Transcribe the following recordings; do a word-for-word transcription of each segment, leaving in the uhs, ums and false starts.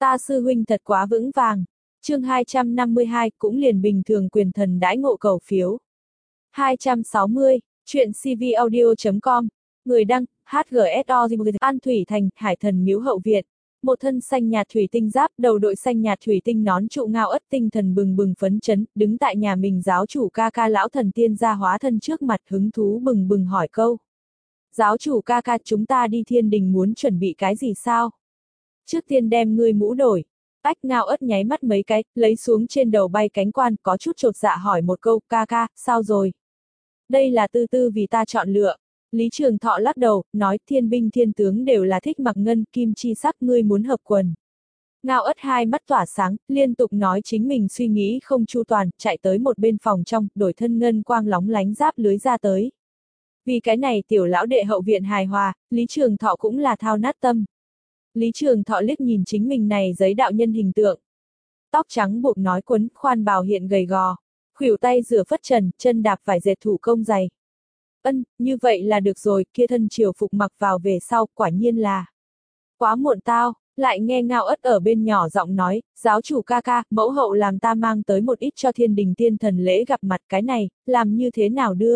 Ta sư huynh thật quá vững vàng. Chương hai trăm năm mươi hai, cũng liền bình thường quyền thần đãi ngộ cầu phiếu. hai trăm sáu mươi, chuyện cvaudio chấm com, người đăng, hát giê ét o An Thủy Thành, Hải Thần Miếu Hậu Viện. Một thân xanh nhạt thủy tinh giáp, đầu đội xanh nhạt thủy tinh nón trụ Ngao Ất tinh thần bừng bừng phấn chấn, đứng tại nhà mình giáo chủ ca ca lão thần tiên gia hóa thân trước mặt hứng thú bừng bừng hỏi câu. Giáo chủ ca ca, chúng ta đi thiên đình muốn chuẩn bị cái gì sao? Trước tiên đem ngươi mũ đổi. Ách, Ngao Ất nháy mắt mấy cái, lấy xuống trên đầu bay cánh quan, có chút chột dạ hỏi một câu, ca ca, sao rồi? Đây là tư tư vì ta chọn lựa. Lý Trường Thọ lắc đầu, nói thiên binh thiên tướng đều là thích mặc ngân kim chi sắc, ngươi muốn hợp quần. Ngao Ất hai mắt tỏa sáng, liên tục nói chính mình suy nghĩ không chu toàn, chạy tới một bên phòng trong, đổi thân ngân quang lóng lánh giáp lưới ra tới. Vì cái này tiểu lão đệ hậu viện hài hòa, Lý Trường Thọ cũng là thao nát tâm. Lý Trường Thọ liếc nhìn chính mình này giấy đạo nhân hình tượng. Tóc trắng buộc nói quấn, khoan bào hiện gầy gò. Khuỷu tay rửa phất trần, chân đạp vải dệt thủ công dày. Ân, như vậy là được rồi, kia thân triều phục mặc vào về sau, quả nhiên là. Quá muộn tao, lại nghe Ngao Ất ở bên nhỏ giọng nói, giáo chủ ca ca, mẫu hậu làm ta mang tới một ít cho thiên đình tiên thần lễ gặp mặt, cái này, làm như thế nào đưa?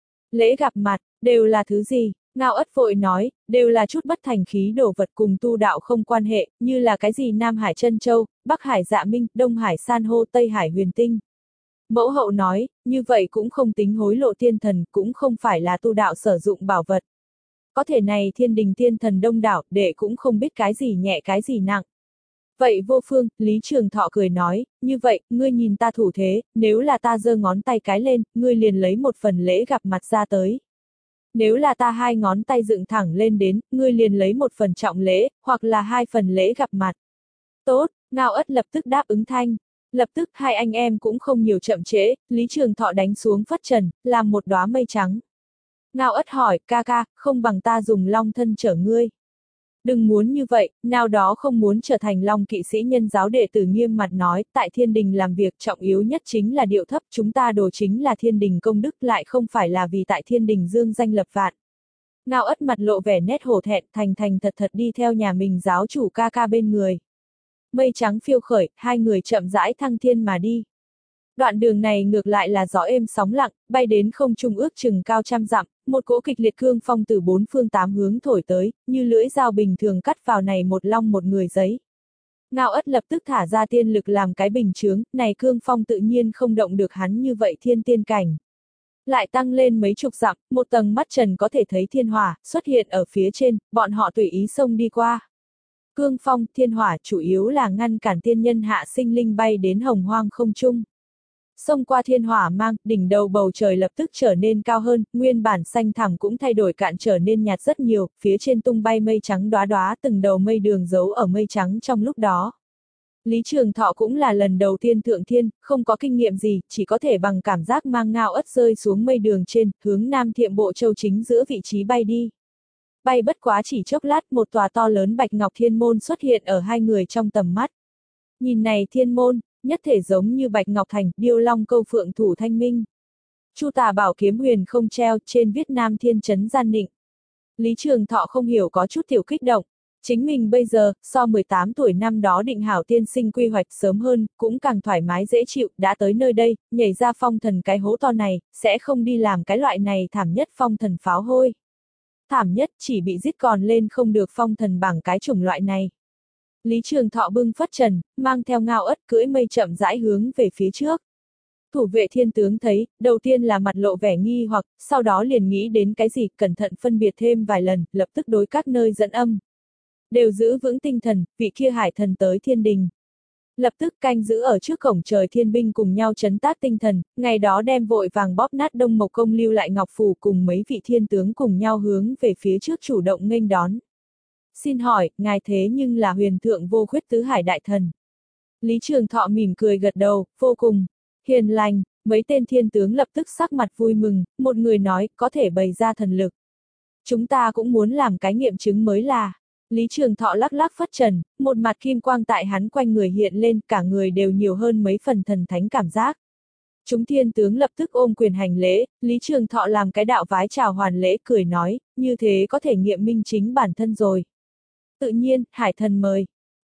Lễ gặp mặt, đều là thứ gì? Ngao Ất vội nói, đều là chút bất thành khí đồ vật cùng tu đạo không quan hệ, như là cái gì Nam Hải Trân Châu, Bắc Hải Dạ Minh, Đông Hải San hô, Tây Hải Huyền Tinh. Mẫu hậu nói, như vậy cũng không tính hối lộ tiên thần, cũng không phải là tu đạo sử dụng bảo vật. Có thể này thiên đình tiên thần đông đảo, đệ cũng không biết cái gì nhẹ cái gì nặng. Vậy vô phương, Lý Trường Thọ cười nói, như vậy, ngươi nhìn ta thủ thế, nếu là ta giơ ngón tay cái lên, ngươi liền lấy một phần lễ gặp mặt ra tới. Nếu là ta hai ngón tay dựng thẳng lên đến, ngươi liền lấy một phần trọng lễ, hoặc là hai phần lễ gặp mặt. Tốt, Ngao Ất lập tức đáp ứng thanh. Lập tức hai anh em cũng không nhiều chậm trễ, Lý Trường Thọ đánh xuống phất trần, làm một đóa mây trắng. Ngao Ất hỏi, ca ca, không bằng ta dùng long thân chở ngươi. Đừng muốn như vậy, nào đó không muốn trở thành long kỵ sĩ nhân giáo đệ tử nghiêm mặt nói, tại thiên đình làm việc trọng yếu nhất chính là điệu thấp, chúng ta đồ chính là thiên đình công đức lại không phải là vì tại thiên đình dương danh lập vạn. Ngao Ất mặt lộ vẻ nét hổ thẹn, thành thành thật thật đi theo nhà mình giáo chủ ca ca bên người. Mây trắng phiêu khởi, hai người chậm rãi thăng thiên mà đi. Đoạn đường này ngược lại là gió êm sóng lặng, bay đến không trung ước chừng cao trăm dặm, một cỗ kịch liệt cương phong từ bốn phương tám hướng thổi tới, như lưỡi dao bình thường cắt vào này một long một người giấy. Ngao Ất lập tức thả ra tiên lực làm cái bình chướng, này cương phong tự nhiên không động được hắn như vậy thiên tiên cảnh. Lại tăng lên mấy chục dặm, một tầng mắt trần có thể thấy thiên hỏa, xuất hiện ở phía trên, bọn họ tùy ý xông đi qua. Cương phong, thiên hỏa chủ yếu là ngăn cản tiên nhân hạ sinh linh bay đến hồng hoang không trung. Xông qua thiên hỏa mang, đỉnh đầu bầu trời lập tức trở nên cao hơn, nguyên bản xanh thẳm cũng thay đổi cạn trở nên nhạt rất nhiều, phía trên tung bay mây trắng đóa đóa, từng đầu mây đường giấu ở mây trắng trong lúc đó. Lý Trường Thọ cũng là lần đầu tiên thượng thiên, không có kinh nghiệm gì, chỉ có thể bằng cảm giác mang Ngao Ất rơi xuống mây đường trên, hướng Nam Thiệm Bộ Châu chính giữa vị trí bay đi. Bay bất quá chỉ chốc lát, một tòa to lớn bạch ngọc thiên môn xuất hiện ở hai người trong tầm mắt. Nhìn này thiên môn, nhất thể giống như bạch ngọc thành, điêu long câu phượng thủ thanh minh. Chu tà bảo kiếm huyền không treo, trên viết Nam Thiên Trấn Gian Nịnh. Lý Trường Thọ không hiểu có chút tiểu kích động. Chính mình bây giờ, so mười tám tuổi năm đó định hảo tiên sinh quy hoạch sớm hơn, cũng càng thoải mái dễ chịu, đã tới nơi đây, nhảy ra phong thần cái hố to này, sẽ không đi làm cái loại này thảm nhất phong thần pháo hôi. Thảm nhất chỉ bị giết còn lên không được phong thần bằng cái chủng loại này. Lý Trường Thọ bưng phất trần, mang theo Ngao Ất cưỡi mây chậm rãi hướng về phía trước. Thủ vệ thiên tướng thấy, đầu tiên là mặt lộ vẻ nghi hoặc, sau đó liền nghĩ đến cái gì, cẩn thận phân biệt thêm vài lần, lập tức đối các nơi dẫn âm. Đều giữ vững tinh thần, vị kia hải thần tới thiên đình. Lập tức canh giữ ở trước cổng trời thiên binh cùng nhau trấn tác tinh thần, ngày đó đem vội vàng bóp nát Đông Mộc Công lưu lại ngọc phù cùng mấy vị thiên tướng cùng nhau hướng về phía trước chủ động nghênh đón. Xin hỏi, ngài thế nhưng là huyền thượng vô khuyết tứ hải đại thần. Lý Trường Thọ mỉm cười gật đầu, vô cùng hiền lành, mấy tên thiên tướng lập tức sắc mặt vui mừng, một người nói, có thể bày ra thần lực. Chúng ta cũng muốn làm cái nghiệm chứng mới là. Lý Trường Thọ lắc lắc phất trần, một mặt kim quang tại hắn quanh người hiện lên, cả người đều nhiều hơn mấy phần thần thánh cảm giác. Chúng thiên tướng lập tức ôm quyền hành lễ, Lý Trường Thọ làm cái đạo vái chào hoàn lễ cười nói, như thế có thể nghiệm minh chính bản thân rồi. Tự nhiên, hải thần mời.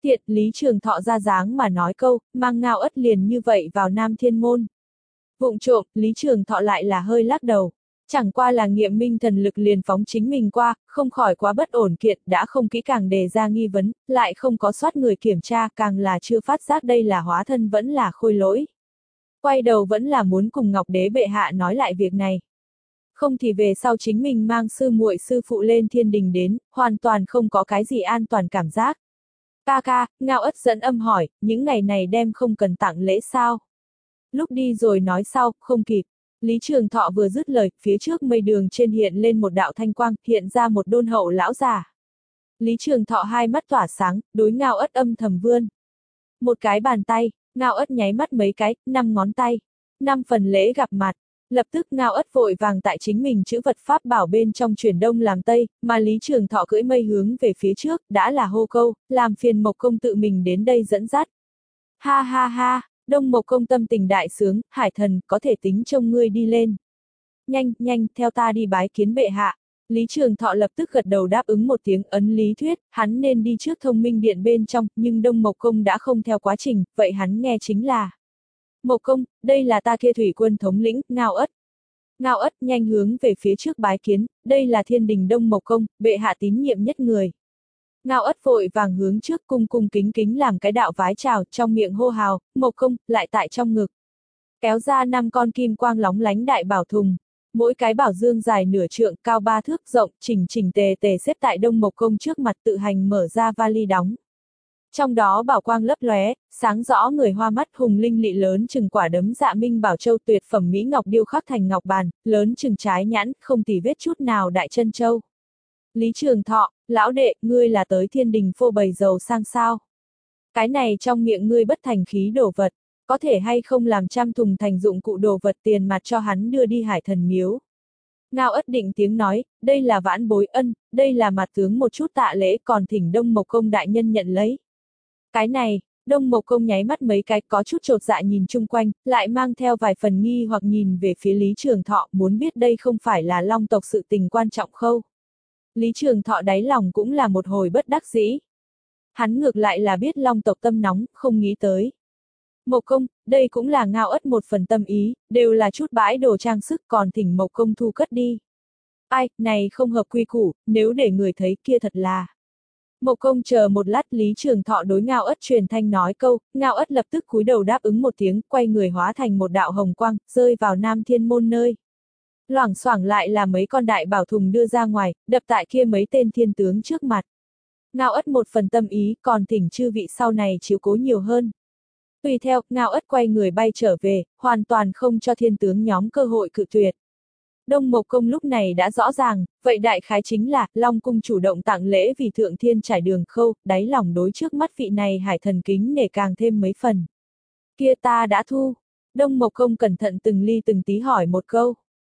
Thiện, Lý Trường Thọ ra dáng mà nói câu, mang Ngao Ất liền như vậy vào Nam Thiên Môn. Vụng trộm, Lý Trường Thọ lại là hơi lắc đầu. Chẳng qua là nghiệm minh thần lực liền phóng chính mình qua, không khỏi quá bất ổn kiện, đã không kỹ càng đề ra nghi vấn, lại không có soát người kiểm tra, càng là chưa phát giác đây là hóa thân vẫn là khôi lỗi. Quay đầu vẫn là muốn cùng Ngọc Đế bệ hạ nói lại việc này. Không thì về sau chính mình mang sư muội sư phụ lên thiên đình đến, hoàn toàn không có cái gì an toàn cảm giác. Ca ca, Ngao Ất dẫn âm hỏi, những ngày này đem không cần tặng lễ sao? Lúc đi rồi nói sau, không kịp. Lý Trường Thọ vừa dứt lời, phía trước mây đường trên hiện lên một đạo thanh quang, hiện ra một đôn hậu lão già. Lý Trường Thọ hai mắt tỏa sáng, đối Ngao Ất âm thầm vươn. Một cái bàn tay, Ngao Ất nháy mắt mấy cái, năm ngón tay. Năm phần lễ gặp mặt. Lập tức Ngao Ất vội vàng tại chính mình chữ vật pháp bảo bên trong chuyển đông làm tây, mà Lý Trường Thọ cưỡi mây hướng về phía trước, đã là hô câu, làm phiền Mộc Công tự mình đến đây dẫn dắt. Ha ha ha, Đông Mộc Công tâm tình đại sướng, Hải Thần, có thể tính trông ngươi đi lên. Nhanh, nhanh, theo ta đi bái kiến bệ hạ. Lý Trường Thọ lập tức gật đầu đáp ứng một tiếng ấn lý thuyết, hắn nên đi trước Thông Minh Điện bên trong, nhưng Đông Mộc Công đã không theo quá trình, vậy hắn nghe chính là Mộc Công, đây là ta kia thủy quân thống lĩnh, Ngao Ất. Ngao Ất nhanh hướng về phía trước bái kiến, đây là thiên đình Đông Mộc Công, bệ hạ tín nhiệm nhất người. Ngao Ất vội vàng hướng trước cung cung kính kính làm cái đạo vái chào, trong miệng hô hào, Mộc Công, lại tại trong ngực. Kéo ra năm con kim quang lóng lánh đại bảo thùng. Mỗi cái bảo dương dài nửa trượng, cao ba thước, rộng, chỉnh chỉnh tề tề xếp tại Đông Mộc Công trước mặt tự hành mở ra vali đóng. Trong đó bảo quang lấp lóe, sáng rõ người hoa mắt hùng linh lị lớn chừng quả đấm dạ minh bảo châu tuyệt phẩm mỹ ngọc điêu khắc thành ngọc bàn, lớn chừng trái nhãn, không tì vết chút nào đại chân châu. Lý Trường Thọ, lão đệ, ngươi là tới thiên đình phô bày giàu sang sao? Cái này trong miệng ngươi bất thành khí đồ vật, có thể hay không làm trăm thùng thành dụng cụ đồ vật tiền mặt cho hắn đưa đi Hải Thần miếu. Ngao Ất định tiếng nói, đây là vãn bối ân, đây là mặt tướng một chút tạ lễ còn thỉnh Đông Mộc Công đại nhân nhận lấy. Cái này, Đông Mộc Công nháy mắt mấy cái có chút chột dạ nhìn chung quanh, lại mang theo vài phần nghi hoặc nhìn về phía Lý Trường Thọ muốn biết đây không phải là Long tộc sự tình quan trọng khâu. Lý Trường Thọ đáy lòng cũng là một hồi bất đắc dĩ. Hắn ngược lại là biết Long tộc tâm nóng, không nghĩ tới. Mộc Công, đây cũng là Ngao Ất một phần tâm ý, đều là chút bãi đồ trang sức còn thỉnh Mộc Công thu cất đi. Ai, này không hợp quy củ, nếu để người thấy kia thật là. Mộc Công chờ một lát Lý Trường Thọ đối Ngao Ất truyền thanh nói câu, Ngao Ất lập tức cúi đầu đáp ứng một tiếng, quay người hóa thành một đạo hồng quang, rơi vào Nam Thiên Môn nơi. Loảng xoảng lại là mấy con đại bảo thùng đưa ra ngoài, đập tại kia mấy tên thiên tướng trước mặt. Ngao Ất một phần tâm ý, còn thỉnh chư vị sau này chiếu cố nhiều hơn. Tùy theo, Ngao Ất quay người bay trở về, hoàn toàn không cho thiên tướng nhóm cơ hội cự tuyệt. Đông Mộc Công lúc này đã rõ ràng, vậy đại khái chính là, Long Cung chủ động tặng lễ vì thượng thiên trải đường khâu, đáy lòng đối trước mắt vị này Hải Thần kính nể càng thêm mấy phần. Kia ta đã thu. Đông Mộc Công cẩn thận từng ly từng tí hỏi một câu.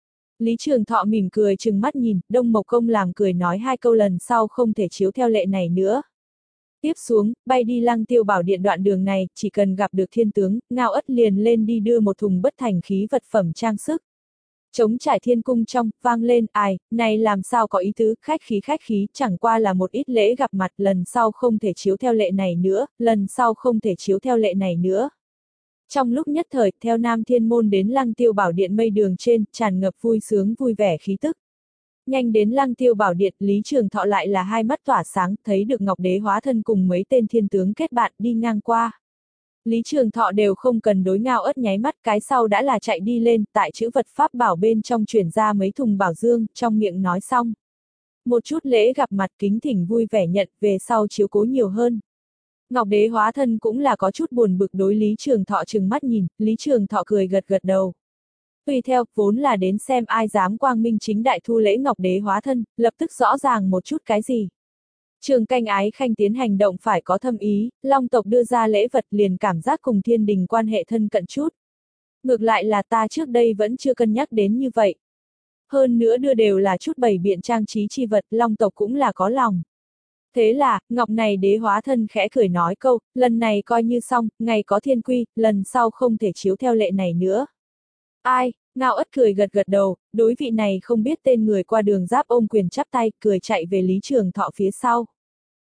Lý Trường Thọ mỉm cười trừng mắt nhìn, Đông Mộc Công làm cười nói hai câu lần sau không thể chiếu theo lệ này nữa. Tiếp xuống, bay đi Lăng Tiêu Bảo Điện đoạn đường này, chỉ cần gặp được thiên tướng, Ngao Ất liền lên đi đưa một thùng bất thành khí vật phẩm trang sức. Trống trải thiên cung trong, vang lên, ai, này làm sao có ý tứ, khách khí khách khí, chẳng qua là một ít lễ gặp mặt, lần sau không thể chiếu theo lệ này nữa, lần sau không thể chiếu theo lệ này nữa. Trong lúc nhất thời, theo Nam Thiên Môn đến Lăng Tiêu Bảo Điện mây đường trên, tràn ngập vui sướng vui vẻ khí tức. Nhanh đến Lăng Tiêu Bảo Điện, Lý Trường Thọ lại là hai mắt tỏa sáng, thấy được Ngọc Đế hóa thân cùng mấy tên thiên tướng kết bạn đi ngang qua. Lý Trường Thọ đều không cần đối Ngao Ất nháy mắt, cái sau đã là chạy đi lên, tại chữ vật pháp bảo bên trong chuyển ra mấy thùng bảo dương, trong miệng nói xong. Một chút lễ gặp mặt kính thỉnh vui vẻ nhận, về sau chiếu cố nhiều hơn. Ngọc Đế hóa thân cũng là có chút buồn bực đối Lý Trường Thọ trừng mắt nhìn, Lý Trường Thọ cười gật gật đầu. Tùy theo, vốn là đến xem ai dám quang minh chính đại thu lễ Ngọc Đế hóa thân, lập tức rõ ràng một chút cái gì. Trường Canh Ái Khanh tiến hành động phải có thâm ý, Long tộc đưa ra lễ vật liền cảm giác cùng thiên đình quan hệ thân cận chút. Ngược lại là ta trước đây vẫn chưa cân nhắc đến như vậy. Hơn nữa đưa đều là chút bày biện trang trí chi vật, Long tộc cũng là có lòng. Thế là, Ngọc này đế hóa thân khẽ cười nói câu, lần này coi như xong, ngày có thiên quy, lần sau không thể chiếu theo lệ này nữa. Ai, Ngao Ất cười gật gật đầu, đối vị này không biết tên người qua đường giáp ôm quyền chắp tay, cười chạy về Lý Trường Thọ phía sau.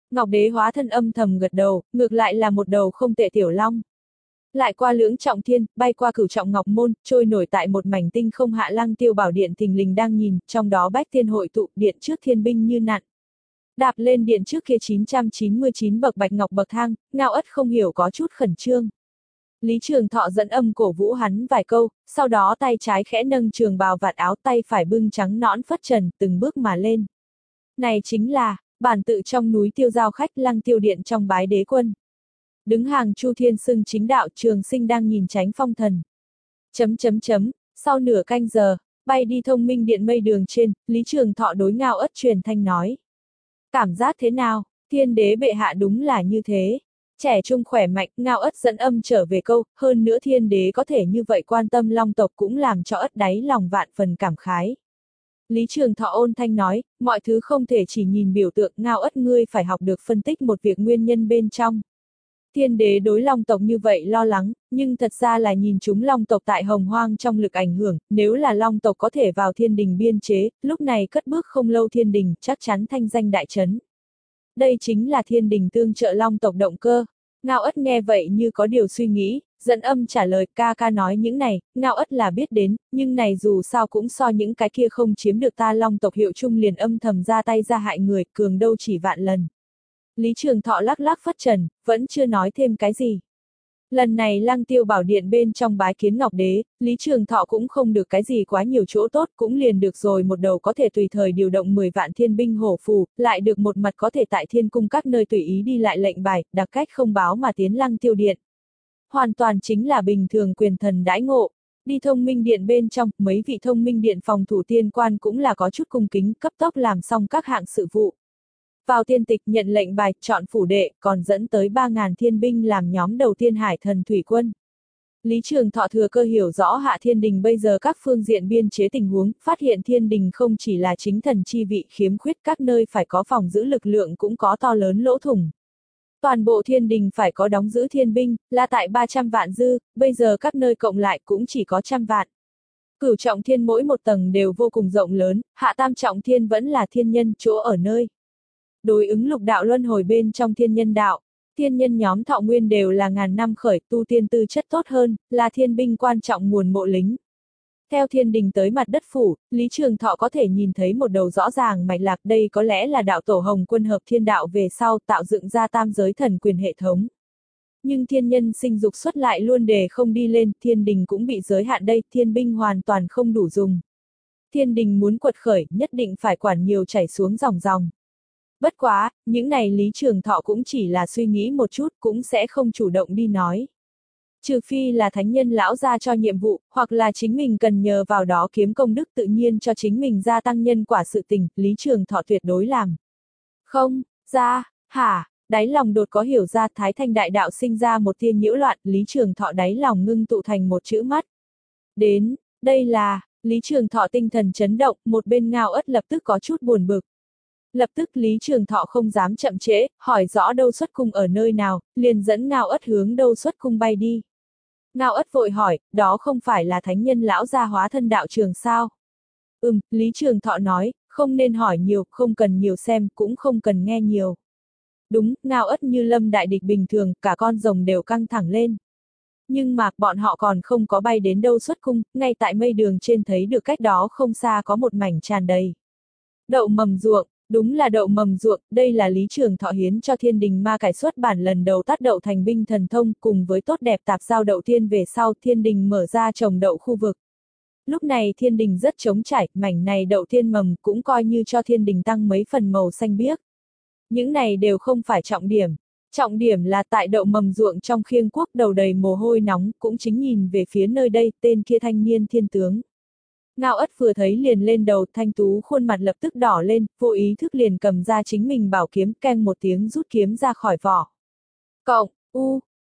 Ngọc Đế hóa thân âm thầm gật đầu, ngược lại là một đầu không tệ tiểu long. Lại qua lưỡng trọng thiên, bay qua cửu trọng ngọc môn, trôi nổi tại một mảnh tinh không hạ Lăng Tiêu Bảo Điện thình lình đang nhìn, trong đó bách tiên hội tụ, điện trước thiên binh như nặn. Đạp lên điện trước kia chín trăm chín mươi chín bậc bạch ngọc bậc thang, Ngao Ất không hiểu có chút khẩn trương. Lý Trường Thọ dẫn âm cổ vũ hắn vài câu, sau đó tay trái khẽ nâng trường bào vạt áo, tay phải bưng trắng nõn phất trần, từng bước mà lên. Này chính là, bản tự trong núi tiêu giao khách Lăng Tiêu Điện trong bái đế quân. Đứng hàng Chu Thiên xưng chính đạo, Trường Sinh đang nhìn tránh phong thần. Chấm chấm chấm, sau nửa canh giờ, bay đi thông minh điện mây đường trên, Lý Trường Thọ đối Ngao Ất truyền thanh nói. Cảm giác thế nào, thiên đế bệ hạ đúng là như thế. Trẻ trung khỏe mạnh, Ngao Ất dẫn âm trở về câu, hơn nữa thiên đế có thể như vậy quan tâm long tộc cũng làm cho Ất đáy lòng vạn phần cảm khái. Lý Trường Thọ ôn thanh nói, mọi thứ không thể chỉ nhìn biểu tượng, Ngao Ất ngươi phải học được phân tích một việc nguyên nhân bên trong. Thiên đế đối long tộc như vậy lo lắng, nhưng thật ra là nhìn chúng long tộc tại hồng hoang trong lực ảnh hưởng, nếu là long tộc có thể vào thiên đình biên chế, lúc này cất bước không lâu thiên đình, chắc chắn thanh danh đại chấn. Đây chính là thiên đình tương trợ long tộc động cơ. Ngao Ất nghe vậy như có điều suy nghĩ, dẫn âm trả lời, ca ca nói những này, Ngao Ất là biết đến, nhưng này dù sao cũng so những cái kia không chiếm được ta long tộc hiệu chung liền âm thầm ra tay ra hại người, cường đâu chỉ vạn lần. Lý Trường Thọ lắc lắc phất trần, vẫn chưa nói thêm cái gì. Lần này Lăng Tiêu Bảo Điện bên trong bái kiến Ngọc Đế, Lý Trường Thọ cũng không được cái gì quá nhiều chỗ tốt, cũng liền được rồi một đầu có thể tùy thời điều động mười vạn thiên binh hổ phù, lại được một mặt có thể tại thiên cung các nơi tùy ý đi lại lệnh bài, đặc cách không báo mà tiến Lăng Tiêu Điện. Hoàn toàn chính là bình thường quyền thần đãi ngộ. Đi thông minh điện bên trong, mấy vị thông minh điện phòng thủ tiên quan cũng là có chút cung kính, cấp tốc làm xong các hạng sự vụ. Vào tiên tịch nhận lệnh bài, chọn phủ đệ, còn dẫn tới ba ngàn thiên binh làm nhóm đầu tiên hải thần thủy quân. Lý Trường Thọ thừa cơ hiểu rõ hạ thiên đình bây giờ các phương diện biên chế tình huống, phát hiện thiên đình không chỉ là chính thần chi vị khiếm khuyết, các nơi phải có phòng giữ lực lượng cũng có to lớn lỗ thủng. Toàn bộ thiên đình phải có đóng giữ thiên binh, là tại ba trăm vạn dư, bây giờ các nơi cộng lại cũng chỉ có trăm vạn. Cửu trọng thiên mỗi một tầng đều vô cùng rộng lớn, hạ tam trọng thiên vẫn là thiên nhân chỗ ở nơi. Đối ứng lục đạo luân hồi bên trong thiên nhân đạo, thiên nhân nhóm thọ nguyên đều là ngàn năm khởi, tu tiên tư chất tốt hơn, là thiên binh quan trọng nguồn mộ lính. Theo thiên đình tới mặt đất phủ, Lý Trường Thọ có thể nhìn thấy một đầu rõ ràng mạch lạc, đây có lẽ là đạo tổ Hồng Quân hợp thiên đạo về sau tạo dựng ra tam giới thần quyền hệ thống. Nhưng thiên nhân sinh dục xuất lại luôn đề không đi lên, thiên đình cũng bị giới hạn đây, thiên binh hoàn toàn không đủ dùng. Thiên đình muốn quật khởi, nhất định phải quản nhiều chảy xuống dòng dòng. Bất quá, những này Lý Trường Thọ cũng chỉ là suy nghĩ một chút, cũng sẽ không chủ động đi nói. Trừ phi là thánh nhân lão ra cho nhiệm vụ, hoặc là chính mình cần nhờ vào đó kiếm công đức tự nhiên cho chính mình gia tăng nhân quả sự tình, Lý Trường Thọ tuyệt đối làm. Không, ra, hả, đáy lòng đột có hiểu ra Thái Thanh đại đạo sinh ra một tia nhiễu loạn, Lý Trường Thọ đáy lòng ngưng tụ thành một chữ mắt. Đến, đây là, Lý Trường Thọ tinh thần chấn động, một bên Ngao Ất lập tức có chút buồn bực. Lập tức Lý Trường Thọ không dám chậm trễ, hỏi rõ đâu xuất cung ở nơi nào, liền dẫn Ngao Ất hướng đâu xuất cung bay đi. Ngao Ất vội hỏi, đó không phải là thánh nhân lão gia hóa thân đạo trường sao? Ừm, Lý Trường Thọ nói, không nên hỏi nhiều, không cần nhiều xem, cũng không cần nghe nhiều. Đúng, Ngao Ất như lâm đại địch bình thường, cả con rồng đều căng thẳng lên. Nhưng mà, bọn họ còn không có bay đến đâu xuất cung, ngay tại mây đường trên thấy được cách đó không xa có một mảnh tràn đầy. Đậu mầm ruộng. Đúng là đậu mầm ruộng, đây là Lý Trường Thọ hiến cho thiên đình ma cải xuất bản lần đầu tát đậu thành binh thần thông, cùng với tốt đẹp tạp giao đậu tiên về sau thiên đình mở ra trồng đậu khu vực. Lúc này thiên đình rất trống trải, mảnh này đậu tiên mầm cũng coi như cho thiên đình tăng mấy phần màu xanh biếc. Những này đều không phải trọng điểm. Trọng điểm là tại đậu mầm ruộng trong khiêng quốc đầu đầy mồ hôi nóng, cũng chính nhìn về phía nơi đây, tên kia thanh niên thiên tướng. Ngao Ất vừa thấy liền lên đầu, thanh tú khuôn mặt lập tức đỏ lên, vô ý thức liền cầm ra chính mình bảo kiếm, keng một tiếng rút kiếm ra khỏi vỏ. Cộng, u,